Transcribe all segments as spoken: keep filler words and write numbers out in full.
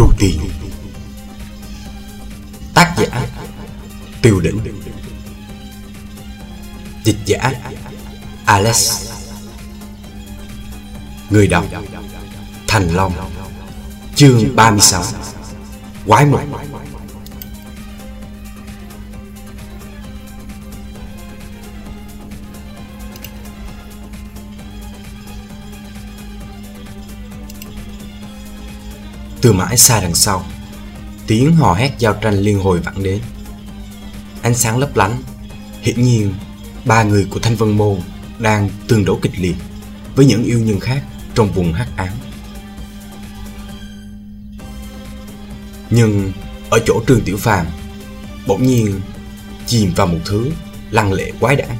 Trù Tiền. Tác giả Tiêu Đỉnh. Dịch giả Alex. Người đọc Thành Long. Chương ba mươi sáu. Quái mục. Từ mãi xa đằng sau, tiếng hò hét giao tranh liên hồi vẳng đến. Ánh sáng lấp lánh. Hiển nhiên ba người của Thanh Vân Môn đang tương đấu kịch liệt với những yêu nhân khác trong vùng hắc ám. Nhưng ở chỗ Trương Tiểu Phàm bỗng nhiên chìm vào một thứ lăng lệ quái đản.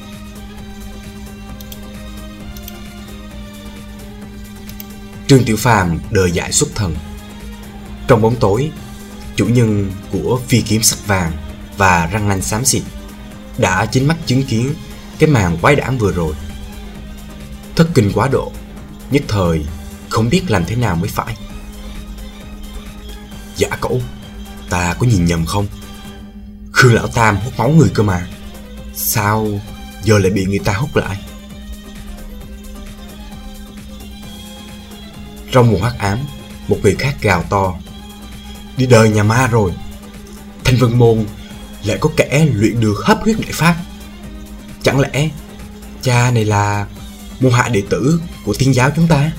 Trương Tiểu Phàm đời dại xuất thần. Trong bóng tối, chủ nhân của phi kiếm sắc vàng và răng nanh xám xịt đã chính mắt chứng kiến cái màn quái đản vừa rồi. Thất kinh quá độ, nhất thời không biết làm thế nào mới phải. Dạ cậu, ta có nhìn nhầm không? Khương lão tam hút máu người cơ mà, sao giờ lại bị người ta hút lại? Trong một hắc ám, một người khác gào to: đi đời nhà ma rồi. Thanh Vân Môn lại có kẻ luyện được hấp huyết đại pháp. Chẳng lẽ cha này là môn hạ đệ tử của tiên giáo chúng ta?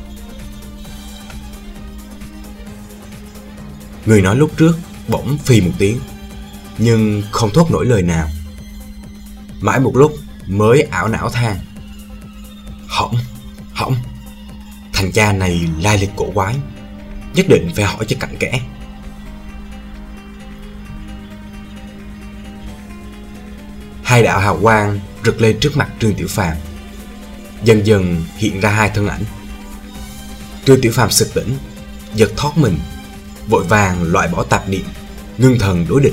Người nói lúc trước bỗng phì một tiếng, nhưng không thốt nổi lời nào. Mãi một lúc mới ảo não than: hỏng, hỏng, thằng cha này lai lịch cổ quái, nhất định phải hỏi cho cặn kẽ. Hai đạo hào quang rực lên trước mặt Trương Tiểu Phàm. Dần dần hiện ra hai thân ảnh. Trương Tiểu Phàm sực tỉnh, giật thoát mình, vội vàng loại bỏ tạp niệm, ngưng thần đối địch.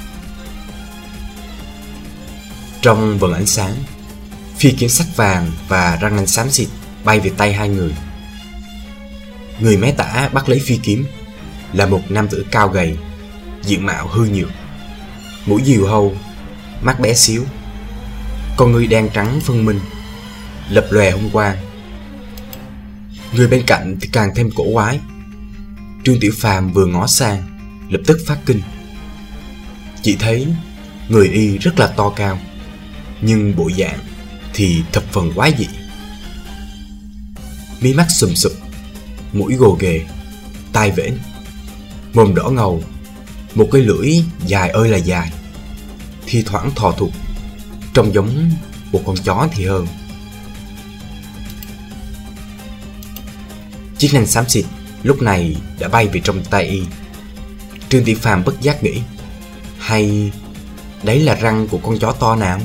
Trong vầng ánh sáng, phi kiếm sắc vàng và răng nanh xám xịt bay về tay hai người. Người mé tả bắt lấy phi kiếm là một nam tử cao gầy, diện mạo hư nhược, mũi diều hâu, mắt bé xíu, con ngươi đen trắng phân minh, lập lòe hung quang. Người bên cạnh thì càng thêm cổ quái. Trương Tiểu Phàm vừa ngó sang, lập tức phát kinh. Chỉ thấy người y rất là to cao, nhưng bộ dạng thì thập phần quái dị. Mí mắt sùm sụp, mũi gồ ghề, tai vểnh, mồm đỏ ngầu, một cái lưỡi dài ơi là dài, thi thoảng thò thụt, trông giống một con chó thì hơn. Chiếc nanh xám xịt lúc này đã bay về trong tay y. Trương Tiểu Phàm bất giác nghĩ, hay đấy là răng của con chó to nào?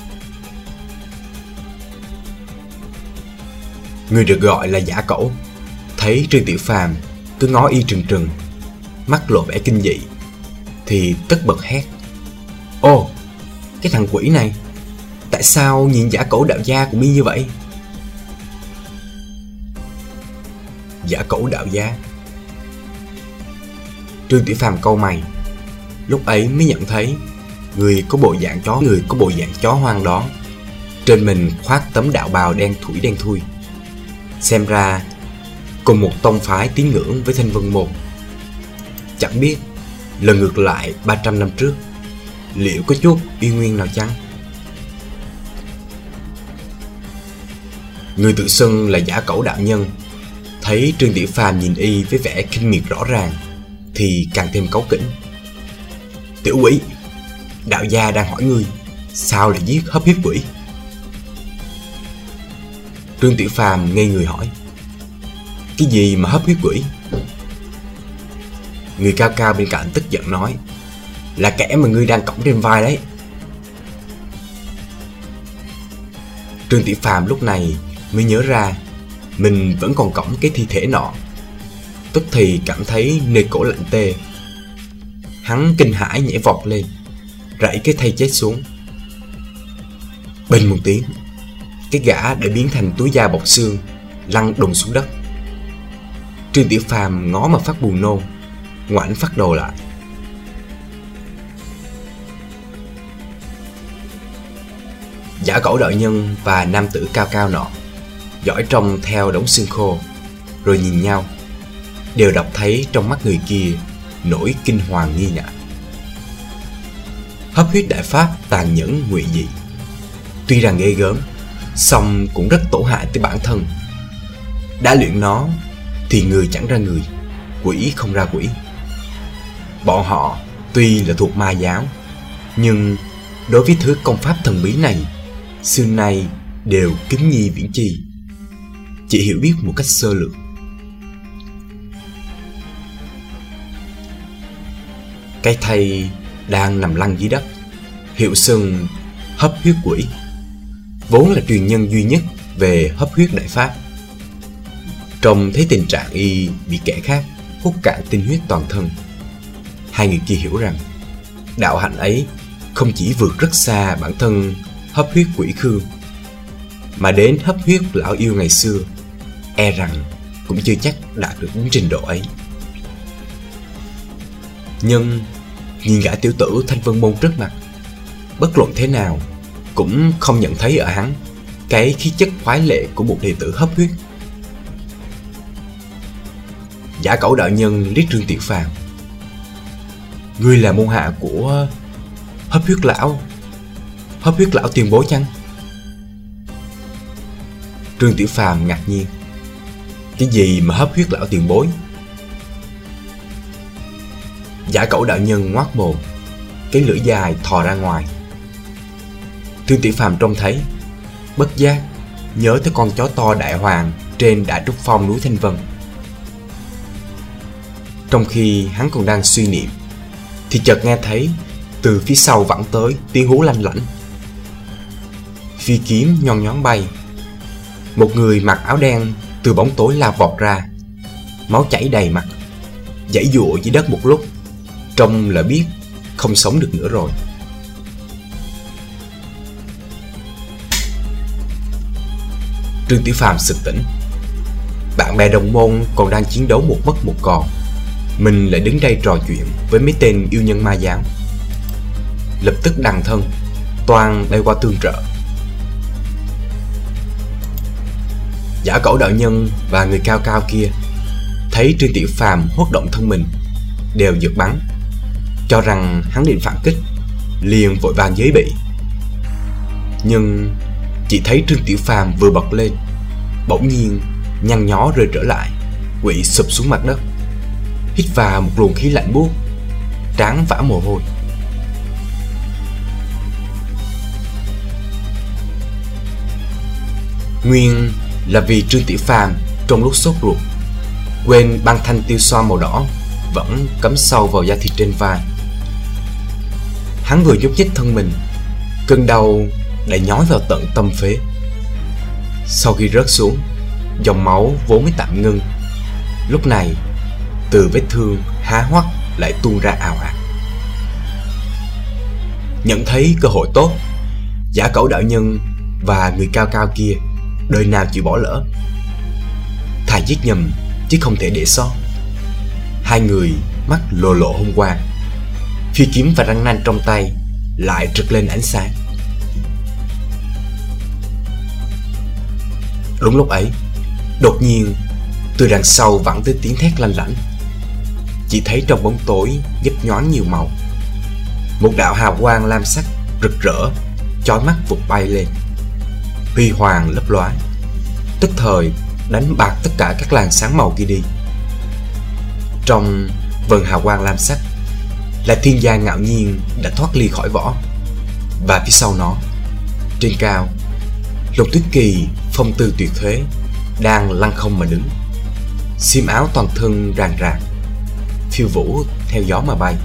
Người được gọi là Giả Cẩu thấy Trương Tiểu Phàm cứ ngó y trừng trừng, mắt lộ vẻ kinh dị, thì tức bật hét: ô, cái thằng quỷ này, tại sao nhìn Giả Cẩu đạo gia của mi như vậy? Giả Cẩu đạo gia? Trương Tiểu Phàm cau mày, lúc ấy mới nhận thấy người có bộ dạng chó người có bộ dạng chó hoang đó, trên mình khoác tấm đạo bào đen thủi đen thui, xem ra cùng một tông phái tín ngưỡng với Thanh Vân Môn. Chẳng biết lần ngược lại ba trăm năm trước liệu có chút uy nguyên nào chăng? Người tự xưng là Giả Cẩu đạo nhân thấy Trương Tiểu Phàm nhìn y với vẻ kinh miệt rõ ràng thì càng thêm cáu kỉnh. Tiểu quỷ, đạo gia đang hỏi ngươi sao lại giết hấp huyết quỷ? Trương Tiểu Phàm ngây người hỏi: cái gì mà hấp huyết quỷ? Người cao cao bên cạnh tức giận nói: là kẻ mà ngươi đang cõng trên vai đấy. Trương Tiểu Phàm lúc này mới nhớ ra mình vẫn còn cõng cái thi thể nọ, tức thì cảm thấy nơi cổ lạnh tê. Hắn kinh hãi nhảy vọt lên, rảy cái thây chết xuống. Binh một tiếng, cái gã đã biến thành túi da bọc xương, lăn đùng xuống đất. Trương Tiểu Phàm ngó mà phát buồn nôn, ngoảnh phát đầu lại. Giả cẩu đạo nhân và nam tử cao cao nọ dõi trông theo đống xương khô, rồi nhìn nhau, đều đọc thấy trong mắt người kia nỗi kinh hoàng nghi ngại. Hấp huyết đại pháp tàn nhẫn ngụy dị, tuy rằng ghê gớm, song cũng rất tổn hại tới bản thân. Đã luyện nó thì người chẳng ra người, quỷ không ra quỷ. Bọn họ tuy là thuộc ma giáo, nhưng đối với thứ công pháp thần bí này, xưa nay đều kính nhi viễn chi, chỉ hiểu biết một cách sơ lược. Cái thây đang nằm lăn dưới đất, hiệu xưng hấp huyết quỷ, vốn là truyền nhân duy nhất về hấp huyết đại pháp. Trông thấy tình trạng y bị kẻ khác hút cạn tinh huyết toàn thân, hai người kia hiểu rằng đạo hạnh ấy không chỉ vượt rất xa bản thân hấp huyết quỷ Khương, mà đến hấp huyết lão yêu ngày xưa e rằng cũng chưa chắc đạt được đến trình độ ấy. Nhưng nhìn gã tiểu tử Thanh Vân Môn trước mặt, bất luận thế nào cũng không nhận thấy ở hắn cái khí chất khoái lệ của một đệ tử hấp huyết. Giả cẩu đạo nhân liếc Trương Tiểu Phàm: "Ngươi là môn hạ của hấp huyết lão hấp huyết lão tiền bối chăng?" Trương Tiểu Phàm ngạc nhiên: "Cái gì mà hấp huyết lão tiền bối?" Giả cẩu đạo nhân ngoác mồm, cái lưỡi dài thò ra ngoài. Trương Tiểu Phàm trông thấy, bất giác nhớ tới con chó to đại hoàng trên Đại Trúc Phong núi Thanh Vân. Trong khi hắn còn đang suy niệm, thì chợt nghe thấy từ phía sau vẳng tới tiếng hú lanh lảnh. Phi kiếm nhon nhón bay, một người mặc áo đen từ bóng tối lao vọt ra, máu chảy đầy mặt, giãy giụa dưới đất một lúc, trông là biết không sống được nữa rồi. Trương Tiểu Phàm sực tỉnh. Bạn bè đồng môn còn đang chiến đấu một mất một còn, mình lại đứng đây trò chuyện với mấy tên yêu nhân ma giáo. Lập tức đằng thân toan bay qua tương trợ. Giả cẩu đạo nhân và người cao cao kia thấy Trương Tiểu Phàm hốt động thân mình, đều giật bắn, cho rằng hắn định phản kích, liền vội vàng giới bị. Nhưng chỉ thấy Trương Tiểu Phàm vừa bật lên, bỗng nhiên nhăn nhó rơi trở lại, quỵ sụp xuống mặt đất, hít vào một luồng khí lạnh buốt, trán vã mồ hôi. Nguyên là vì Trương Tiểu Phàm trong lúc sốt ruột quên băng thanh tiêu xoa màu đỏ vẫn cắm sâu vào da thịt trên vai. Hắn vừa nhúc nhích thân mình, cơn đau đã nhói vào tận tâm phế. Sau khi rớt xuống, dòng máu vốn mới tạm ngưng, lúc này từ vết thương há hoắt lại tuôn ra ào ạt. Nhận thấy cơ hội tốt, giả cẩu đạo nhân và người cao cao kia đời nào chịu bỏ lỡ. Thà giết nhầm chứ không thể để sót. Hai người mắt lộ lộ hung quang, phi kiếm và răng nanh trong tay lại rực lên ánh sáng. Đúng lúc ấy, đột nhiên từ đằng sau vẳng tới tiếng thét lanh lảnh. Chỉ thấy trong bóng tối nhấp nhoáng nhiều màu, một đạo hào quang lam sắc rực rỡ chói mắt vụt bay lên, huy hoàng lấp lóa, tức thời đánh bạc tất cả các làn sáng màu kia đi. Trong vầng hào quang lam sắc là thiên gia ngạo nhiên đã thoát ly khỏi vỏ, và phía sau nó, trên cao, Lục Tuyết Kỳ phong tư tuyệt thế đang lăng không mà đứng, xiêm áo toàn thân ràng rạc, phiêu vũ theo gió mà bay.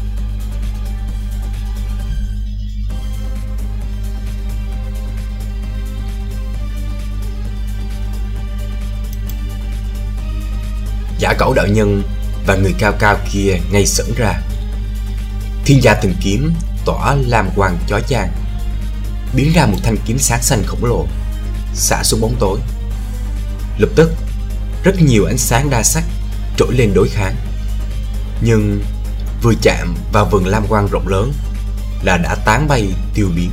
Giả cẩu đạo nhân và người cao cao kia ngay sững ra. Thiên gia từng kiếm tỏa lam quang chói chang, biến ra một thanh kiếm sáng xanh khổng lồ, xả xuống bóng tối. Lập tức rất nhiều ánh sáng đa sắc trỗi lên đối kháng. nhưng vừa chạm vào vườn lam quang rộng lớn là đã tán bay tiêu biến.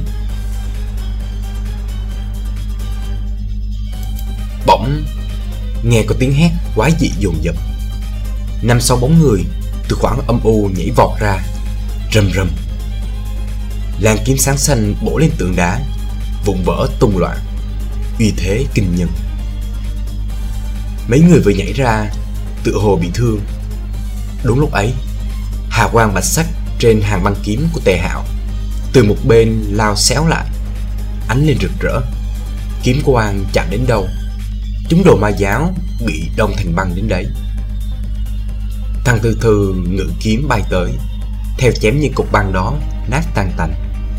Bỗng nghe có tiếng hét quái dị dồn dập. Năm sáu bóng người từ khoảng âm u nhảy vọt ra, rầm rầm. Làn kiếm sáng xanh bổ lên tượng đá, vụn vỡ tung loạn, uy thế kinh nhân. Mấy người vừa nhảy ra tựa hồ bị thương. Đúng lúc ấy, hào quang bạch sắc trên hàng băng kiếm của Tề Hạo từ một bên lao xéo lại, ánh lên rực rỡ. Kiếm quang chạm đến đâu, chúng đồ ma giáo bị đông thành băng đến đấy. Thằng Thư Thư ngự kiếm bay tới, theo chém những cục băng đó nát tan tành.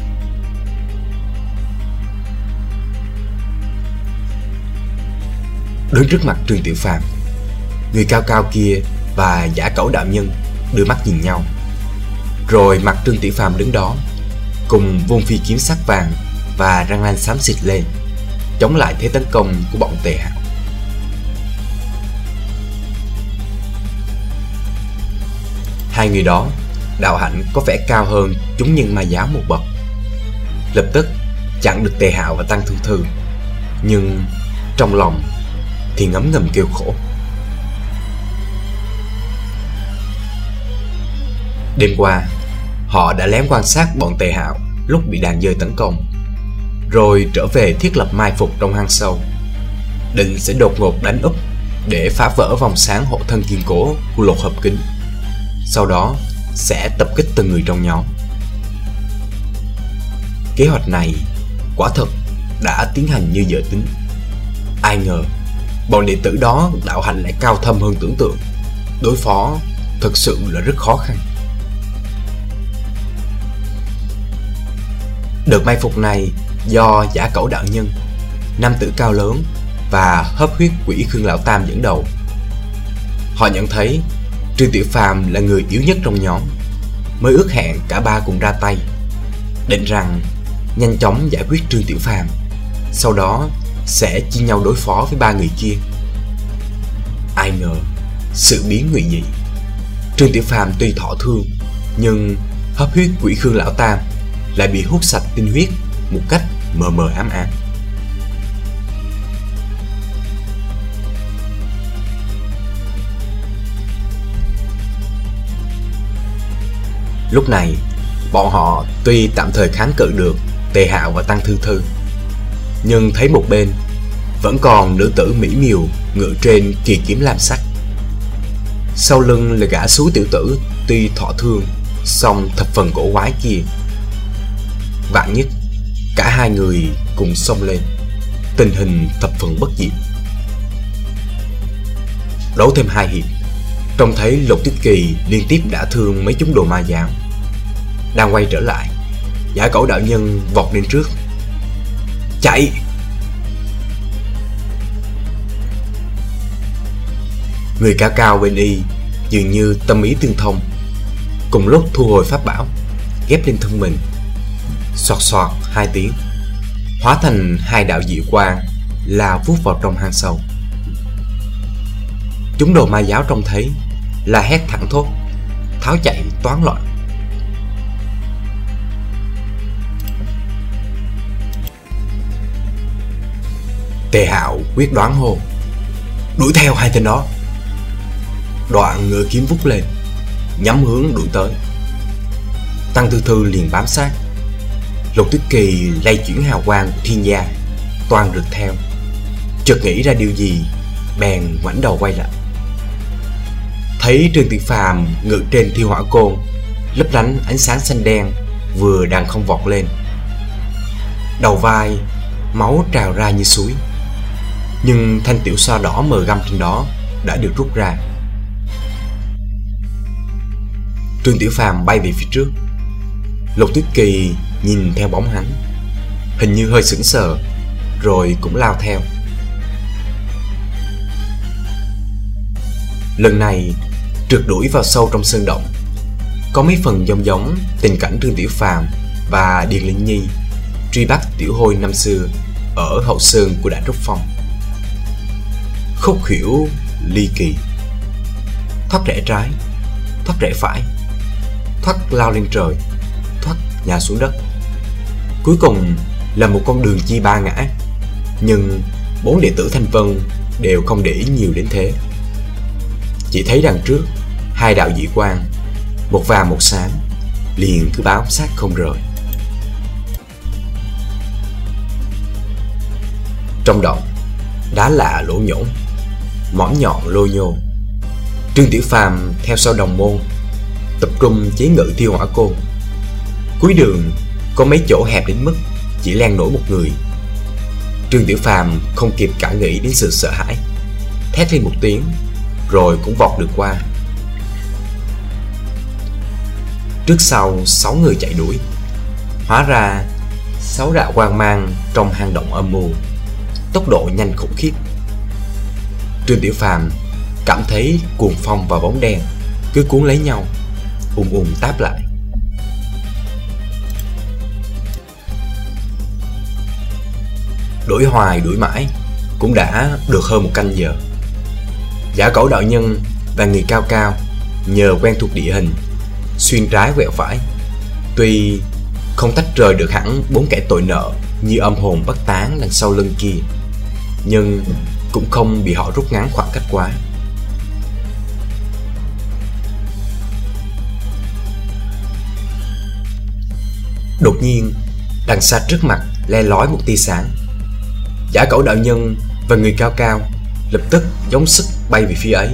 Đứng trước mặt Trương Tiểu Phàm, người cao cao kia và Giả Cẩu đạo nhân đưa mắt nhìn nhau. Rồi mặt Trương Tiểu Phàm đứng đó, cùng vung phi kiếm sắc vàng và răng nanh xám xịt lên, chống lại thế tấn công của bọn Tề Hạo. Hai người đó đạo hạnh có vẻ cao hơn chúng nhân ma giáo một bậc, lập tức chặn được Tề Hạo và Tăng Thư Thư, nhưng trong lòng thì ngấm ngầm kêu khổ. Đêm qua họ đã lén quan sát bọn Tề Hạo lúc bị đàn dơi tấn công, rồi trở về thiết lập mai phục trong hang sâu, định sẽ đột ngột đánh úp để phá vỡ vòng sáng hộ thân kiên cố của Lột Hợp Kính. Sau đó sẽ tập kích từng người trong nhóm. Kế hoạch này quả thật đã tiến hành như dự tính. Ai ngờ bọn đệ tử đó đạo hạnh lại cao thâm hơn tưởng tượng, đối phó thực sự là rất khó khăn. Đợt mai phục này do Giả Cẩu đạo nhân, nam tử cao lớn và hấp huyết quỷ Khương Lão Tam dẫn đầu. Họ nhận thấy Trương Tiểu Phàm là người yếu nhất trong nhóm, mới ước hẹn cả ba cùng ra tay, định rằng nhanh chóng giải quyết Trương Tiểu Phàm, sau đó sẽ chia nhau đối phó với ba người kia. Ai ngờ sự biến ngụy dị. Trương Tiểu Phàm tuy thọ thương, nhưng hấp huyết quỷ Khương Lão Tam lại bị hút sạch tinh huyết một cách mờ mờ ám ám. Lúc này bọn họ tuy tạm thời kháng cự được Tề Hạo và Tăng Thư Thư, nhưng thấy một bên vẫn còn nữ tử mỹ miều ngự trên kỳ kiếm lam sắc. Sau lưng là gã xú tiểu tử tuy thọ thương song thập phần cổ quái kia. Vạn nhất cả hai người cùng xông lên, tình hình thập phần bất diệt. Đấu thêm hai hiệp, trông thấy Lục Tuyết Kỳ liên tiếp đả thương mấy chúng đồ ma giáo. Đang quay trở lại, Giả Cẩu đạo nhân vọt lên trước. Chạy! Người cao cao bên y dường như tâm ý tương thông, cùng lúc thu hồi pháp bảo ghép lên thân mình. Xoạt xoạt hai tiếng, hóa thành hai đạo diệu quang lao vút vào trong hang sâu. Chúng đồ ma giáo trông thấy là hét thẳng thốt, tháo chạy toán loạn. Tề Hạo quyết đoán hô: đuổi theo hai tên đó. Đoạn ngựa kiếm vút lên, nhắm hướng đuổi tới. Tăng Thư Thư liền bám sát. Lục Tuyết Kỳ lay chuyển hào quang của thiên gia, toàn rượt theo. Chợt nghĩ ra điều gì, bèn ngoảnh đầu quay lại. Thấy Trương Tiểu Phàm ngự trên thiêu hỏa côn, lấp lánh ánh sáng xanh đen, vừa đằng không vọt lên. Đầu vai máu trào ra như suối, nhưng thanh tiểu xoa đỏ mờ găm trên đó đã được rút ra. Trương Tiểu Phàm bay về phía trước. Lục Tuyết Kỳ nhìn theo bóng hắn, hình như hơi sững sờ, rồi cũng lao theo. Lần này trượt đuổi vào sâu trong sơn động, có mấy phần giống giống tình cảnh Trương Tiểu Phàm và Điền Linh Nhi truy bắt Tiểu Hôi năm xưa ở hậu sơn của Đại Trúc Phong. Khúc khỉu ly kỳ, thoát rẽ trái, thoát rẽ phải, thoát lao lên trời, thoát nhào xuống đất. Cuối cùng là một con đường chia ba ngã, nhưng bốn đệ tử Thanh Vân đều không để ý nhiều đến thế. Chỉ thấy đằng trước hai đạo dị quang, một vàng một xám, liền cứ bám sát không rời. Trong động, đá lạ lỗ nhổn, mỏm nhọn lôi nhô. Trương Tiểu Phàm theo sau đồng môn, tập trung chế ngự thiêu hỏa côn. Cuối đường có mấy chỗ hẹp đến mức chỉ len nổi một người. Trương Tiểu Phàm không kịp cả nghĩ đến sự sợ hãi, thét lên một tiếng, rồi cũng vọt được qua. Trước sau sáu người chạy đuổi. Hóa ra sáu đạo quang mang trong hang động âm mưu, tốc độ nhanh khủng khiếp. Trương Tiểu Phàm cảm thấy cuồng phong và bóng đen cứ cuốn lấy nhau, ùn ùn táp lại. Đuổi hoài đuổi mãi cũng đã được hơn một canh giờ. Giả Cẩu đạo nhân và người cao cao nhờ quen thuộc địa hình, xuyên trái quẹo phải, tuy không tách rời được hẳn bốn kẻ tội nợ như âm hồn bất tán đằng sau lưng kia, nhưng cũng không bị họ rút ngắn khoảng cách quá. Đột nhiên, đằng xa trước mặt le lói một tia sáng. Giả Cẩu đạo nhân và người cao cao lập tức dốc sức bay về phía ấy.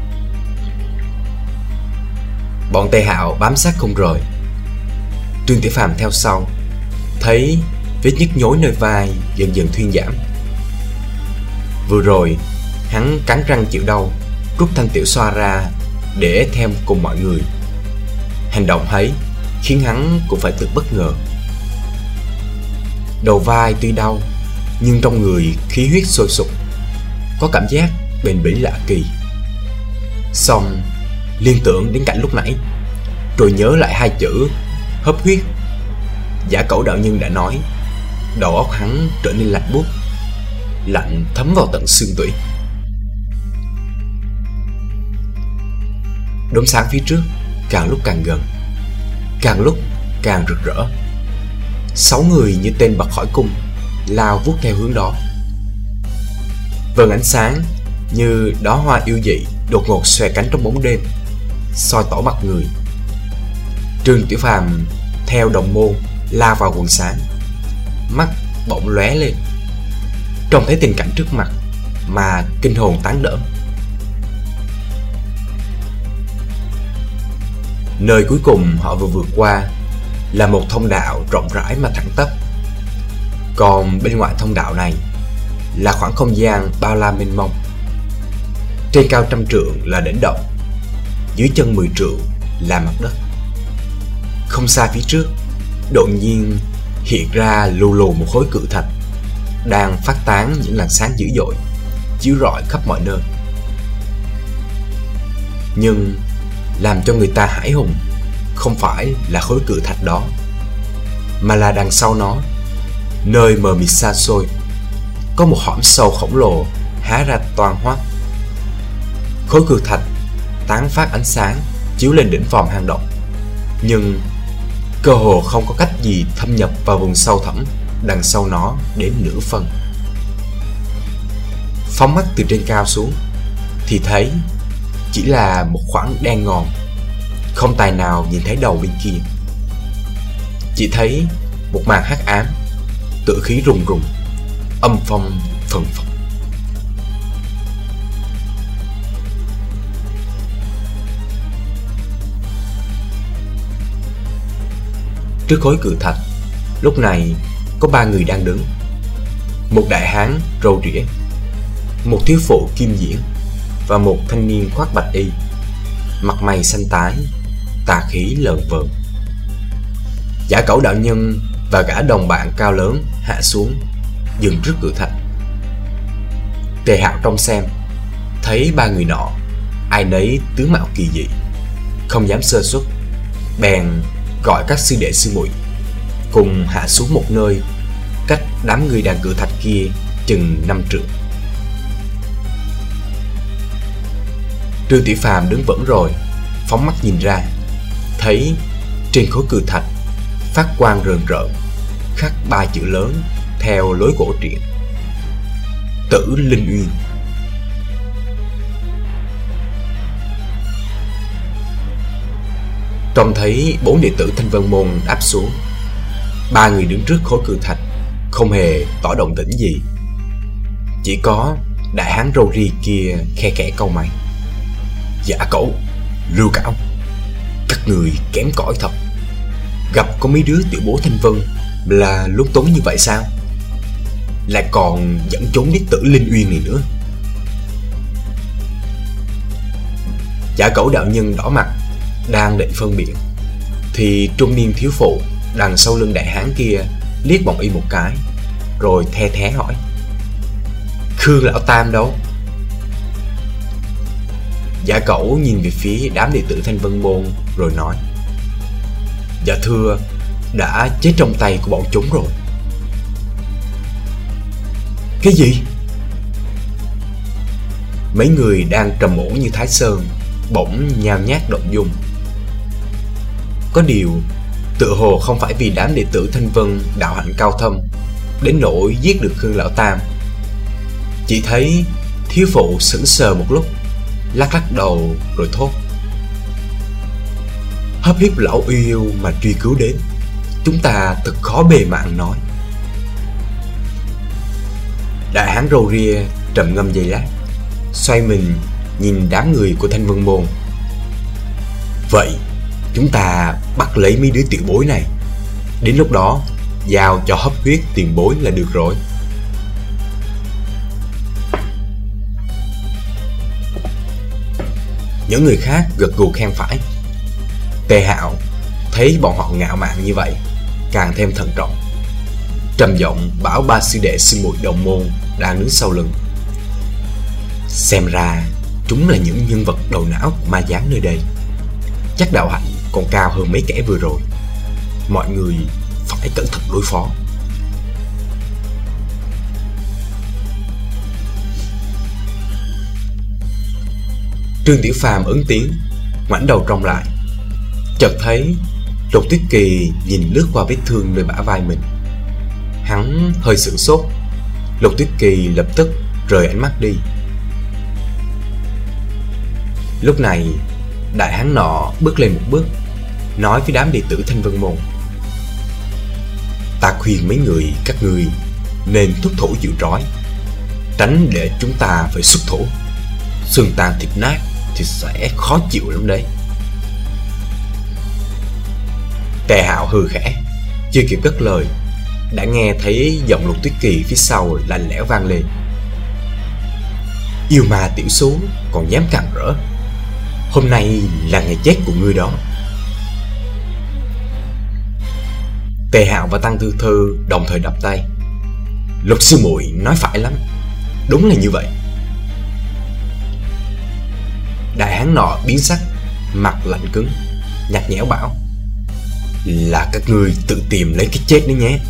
Bọn Tề Hạo bám sát không rời. Trương Tiểu Phàm theo sau, thấy vết nhức nhối nơi vai dần dần thuyên giảm. Vừa rồi, hắn cắn răng chịu đau, rút thanh tiểu xoa ra để theo cùng mọi người. Hành động ấy khiến hắn cũng phải tự bất ngờ. Đầu vai tuy đau, nhưng trong người khí huyết sôi sục, có cảm giác bền bỉ lạ kỳ. Xong liên tưởng đến cảnh lúc nãy, rồi nhớ lại hai chữ hấp huyết Giả Cẩu đạo nhân đã nói. Đầu óc hắn trở nên lạnh buốt, lạnh thấm vào tận xương tủy. Đốm sáng phía trước càng lúc càng gần, càng lúc càng rực rỡ. Sáu người như tên bật khỏi cung, lao vút theo hướng đó. Vầng ánh sáng như đóa hoa yêu dị đột ngột xòe cánh trong bóng đêm, soi tỏ mặt người. Trương Tiểu Phàm theo đồng môn lao vào quần sáng, mắt bỗng lóe lên, trông thấy tình cảnh trước mặt mà kinh hồn tán đỡn. Nơi cuối cùng họ vừa vượt qua là một thông đạo rộng rãi mà thẳng tắp. Còn bên ngoài thông đạo này là khoảng không gian bao la mênh mông. Trên cao trăm trượng là đỉnh động, dưới chân mười trượng là mặt đất. Không xa phía trước, đột nhiên hiện ra lù lù một khối cự thạch đang phát tán những làn sáng dữ dội, chiếu rọi khắp mọi nơi. Nhưng làm cho người ta hãi hùng không phải là khối cự thạch đó, mà là đằng sau nó, nơi mờ mịt xa xôi, có một hõm sâu khổng lồ há ra toang hoác. Khối cự thạch tán phát ánh sáng chiếu lên đỉnh vòm hang động, nhưng cơ hồ không có cách gì thâm nhập vào vùng sâu thẳm đằng sau nó đến nửa phân. Phóng mắt từ trên cao xuống thì thấy chỉ là một khoảng đen ngòm, không tài nào nhìn thấy đầu bên kia. Chỉ thấy một màn hắc ám, tử khí rùng rùng, âm phong phần phật. Trước khối cự thạch, lúc này có ba người đang đứng. Một đại hán râu rĩa, một thiếu phụ kim diễm và một thanh niên khoác bạch y, mặt mày xanh tái, tà khí lợn vợn. Giả Cẩu đạo nhân và gã đồng bạn cao lớn hạ xuống, dừng trước cự thạch. Tề Hạo trông xem, thấy ba người nọ ai nấy tướng mạo kỳ dị, không dám sơ suất, bèn gọi các sư đệ sư muội cùng hạ xuống một nơi cách đám người đàn cự thạch kia chừng năm trượng. Trương Tiểu Phàm đứng vững rồi, phóng mắt nhìn ra, thấy trên khối cự thạch phát quang rờn rợn, khắc ba chữ lớn theo lối cổ truyện: Tử Linh Uyên. Trông thấy bốn đệ tử Thanh Vân Môn đáp xuống, ba người đứng trước khối cự thạch không hề tỏ động tĩnh gì. Chỉ có đại hán râu ri kia khe khẽ cau mày: Dạ cậu, Lưu Cảo, các người kém cỏi thật. Gặp có mấy đứa tiểu bối Thanh Vân là lúng túng như vậy sao? Lại còn dẫn trốn đến Tử Linh Uyên này nữa. Giả Cẩu đạo nhân đỏ mặt đang định phân biện, thì trung niên thiếu phụ đằng sau lưng đại hán kia liếc bọn y một cái, rồi the thé hỏi: Khương lão tam đâu? Giả Cẩu nhìn về phía đám đệ tử Thanh Vân Môn rồi nói: Dạ thưa, đã chết trong tay của bọn chúng rồi. Cái gì? Mấy người đang trầm ổn như Thái Sơn bỗng nhao nhác động dung. Có điều tựa hồ không phải vì đám đệ tử Thanh Vân đạo hạnh cao thâm đến nỗi giết được Khương lão tam. Chỉ thấy thiếu phụ sững sờ một lúc, lắc lắc đầu rồi thốt: Hấp hiếp lão yêu mà truy cứu đến, chúng ta thật khó bề mạng nói. Đại hán râu ria trầm ngâm giây lát, xoay mình nhìn đám người của Thanh Vân Môn: Vậy chúng ta bắt lấy mấy đứa tiểu bối này, đến lúc đó giao cho hấp huyết tiền bối là được rồi. Những người khác gật gù khen phải. Tề Hạo thấy bọn họ ngạo mạn như vậy, càng thêm thận trọng, trầm giọng bảo ba sư đệ sư muội đồng môn đang đứng sau lưng: Xem ra chúng là những nhân vật đầu não của ma giáng nơi đây, chắc đạo hạnh còn cao hơn mấy kẻ vừa rồi. Mọi người phải cẩn thận đối phó. Trương Tiểu Phàm ứng tiếng, ngoảnh đầu trông lại, chợt thấy Lục Tuyết Kỳ nhìn lướt qua vết thương nơi bả vai mình. Hắn hơi sửng sốt. Lục Tuyết Kỳ lập tức rời ánh mắt đi. Lúc này đại hán nọ bước lên một bước, nói với đám đệ tử Thanh Vân Môn: Ta khuyên mấy người các ngươi nên thúc thủ chịu trói, tránh để chúng ta phải xuất thủ. Xương tan thịt nát thì sẽ khó chịu lắm đấy. Tề Hạo hừ khẽ, chưa kịp cất lời đã nghe thấy giọng Lục Tuyết Kỳ phía sau lạnh lẽo vang lên: Yêu ma tiểu số còn dám càn rỡ, hôm nay là ngày chết của ngươi đó. Tề Hạo và Tăng Thư Thư đồng thời đập tay: Lục sư muội nói phải lắm, đúng là như vậy. Đại hán nọ biến sắc, mặt lạnh cứng, nhạt nhẽo bảo: Là các ngươi tự tìm lấy cái chết đấy nhé.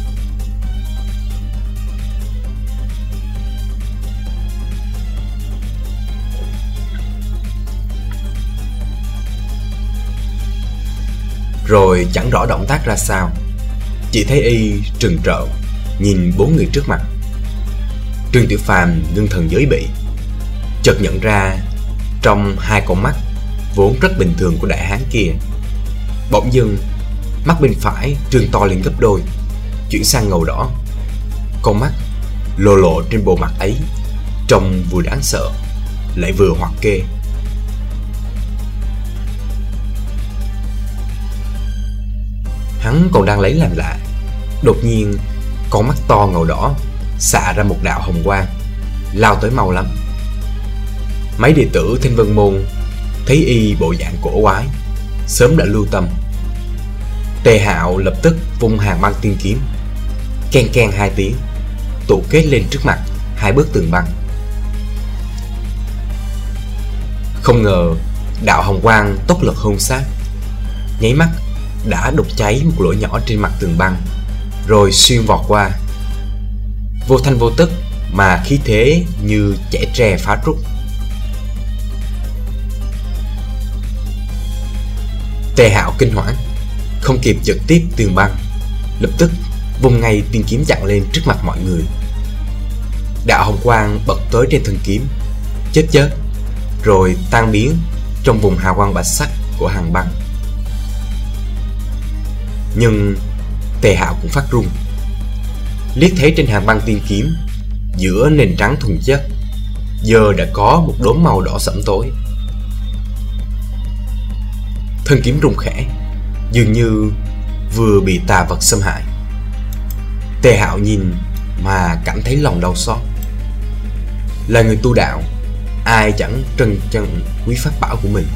Rồi chẳng rõ động tác ra sao, chỉ thấy y trừng trợn nhìn bốn người trước mặt. Trương Tiểu Phàm ngưng thần giới bị, chợt nhận ra trong hai con mắt vốn rất bình thường của đại hán kia, bỗng dưng mắt bên phải trương to lên gấp đôi, chuyển sang ngầu đỏ. Con mắt lồ lộ trên bộ mặt ấy trông vừa đáng sợ lại vừa hoặc kê. Hắn còn đang lấy làm lạ, đột nhiên con mắt to ngầu đỏ xạ ra một đạo hồng quang, lao tới mau lắm. Mấy đệ tử Thanh Vân Môn thấy y bộ dạng cổ quái, sớm đã lưu tâm. Tề Hạo lập tức vung hàng băng tiên kiếm, ken ken hai tiếng, tụ kết lên trước mặt hai bức tường băng. Không ngờ đạo hồng quang tốc lực hung sát, nháy mắt đã đục cháy một lỗ nhỏ trên mặt tường băng, rồi xuyên vọt qua, vô thanh vô tức mà khí thế như chẻ tre phá trúc. Tề Hạo kinh hoảng, không kịp giật tiếp tường băng, lập tức vung ngay tiên kiếm chặn lên trước mặt mọi người. Đạo hồng quang bật tới trên thân kiếm, chớp chớp rồi tan biến trong vùng hào quang bạch sắc của hàng băng. Nhưng Tề Hạo cũng phát run, liếc thấy trên hàng băng tiên kiếm, giữa nền trắng thuần chất giờ đã có một đốm màu đỏ sẫm tối. Thân kiếm rung khẽ, dường như vừa bị tà vật xâm hại. Tề Hạo nhìn mà cảm thấy lòng đau xót. Là người tu đạo, ai chẳng trân trọng quý pháp bảo của mình.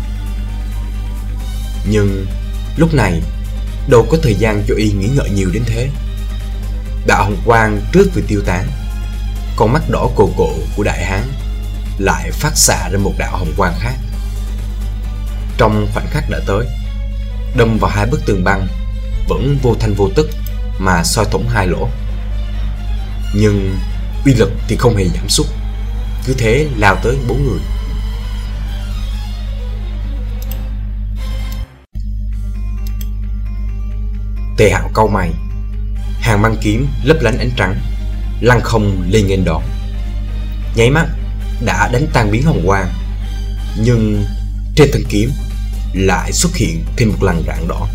Nhưng lúc này đâu có thời gian cho y nghĩ ngợi nhiều đến thế. Đạo hồng quang trước vừa tiêu tán, con mắt đỏ cồ cộ của đại hán lại phát xạ ra một đạo hồng quang khác. Trong khoảnh khắc đã tới, đâm vào hai bức tường băng vẫn vô thanh vô tức mà soi thủng hai lỗ. Nhưng uy lực thì không hề giảm sút, cứ thế lao tới bốn người. Tề Hạo cau mày, hàng băng kiếm lấp lánh ánh trắng lăng không lên nghênh đón, nháy mắt đã đánh tan biến hồng quang. Nhưng trên thân kiếm lại xuất hiện thêm một làn rạng đỏ.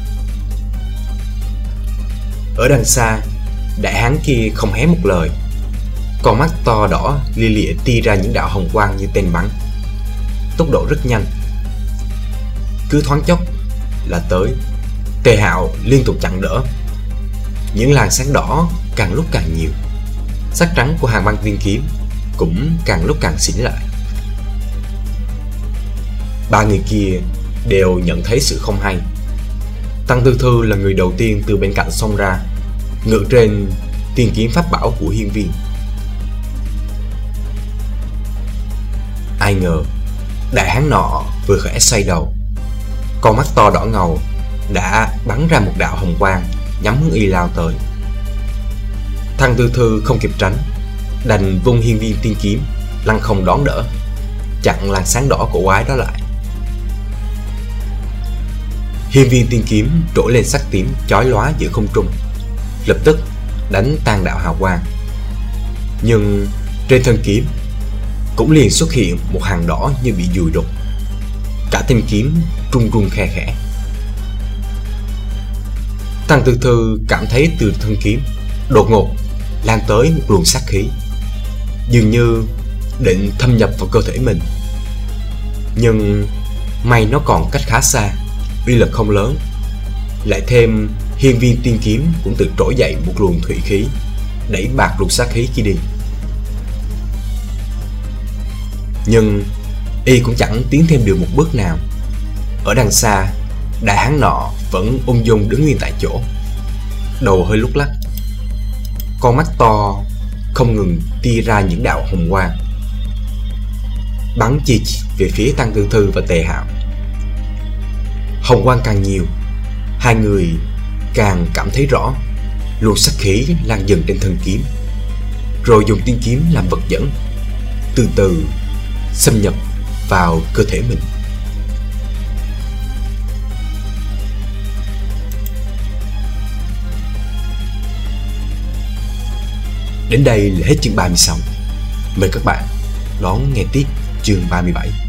Ở đằng xa, đại hán kia không hé một lời, con mắt to đỏ lia lịa tia ra những đạo hồng quang như tên bắn, tốc độ rất nhanh. Cứ thoáng chốc là tới. Tề Hạo liên tục chặn đỡ, những làn sáng đỏ càng lúc càng nhiều, sắc trắng của hàng băng tiên kiếm cũng càng lúc càng xỉn lại. Ba người kia đều nhận thấy sự không hay. Tăng Tư Thư là người đầu tiên từ bên cạnh xông ra, ngự trên tiên kiếm pháp bảo của hiên viên. Ai ngờ đại hán nọ vừa khẽ xoay đầu, con mắt to đỏ ngầu đã bắn ra một đạo hồng quang nhắm hướng y lao tới. Tăng Tư Thư không kịp tránh, đành vung hiên viên tiên kiếm lăng không đón đỡ, chặn làn sáng đỏ của quái đó lại. Hiên viên tiên kiếm trổ lên sắc tím chói lóa giữa không trung, lập tức đánh tan đạo hào quang. Nhưng trên thân kiếm cũng liền xuất hiện một hàng đỏ như bị dùi đục, cả thanh kiếm rung rung khe khẽ. Tăng Tư Thư cảm thấy từ thân kiếm đột ngột lan tới một luồng sát khí, dường như định thâm nhập vào cơ thể mình. Nhưng may nó còn cách khá xa, uy lực không lớn. Lại thêm hiên viên tiên kiếm cũng tự trỗi dậy một luồng thủy khí, đẩy bạt luồng sát khí kia đi. Nhưng y cũng chẳng tiến thêm được một bước nào. Ở đằng xa, đại hán nọ vẫn ung dung đứng nguyên tại chỗ, đầu hơi lúc lắc, con mắt to không ngừng tia ra những đạo hồng quang, bắn chì về phía Tăng Tư Thư và Tề Hạo. Hồng quang càng nhiều, hai người càng cảm thấy rõ luồng sát khí lan dần trên thân kiếm, rồi dùng tiên kiếm làm vật dẫn, từ từ xâm nhập vào cơ thể mình. Đến đây là hết chương ba mươi sáu. Mời các bạn đón nghe tiếp chương ba mươi bảy.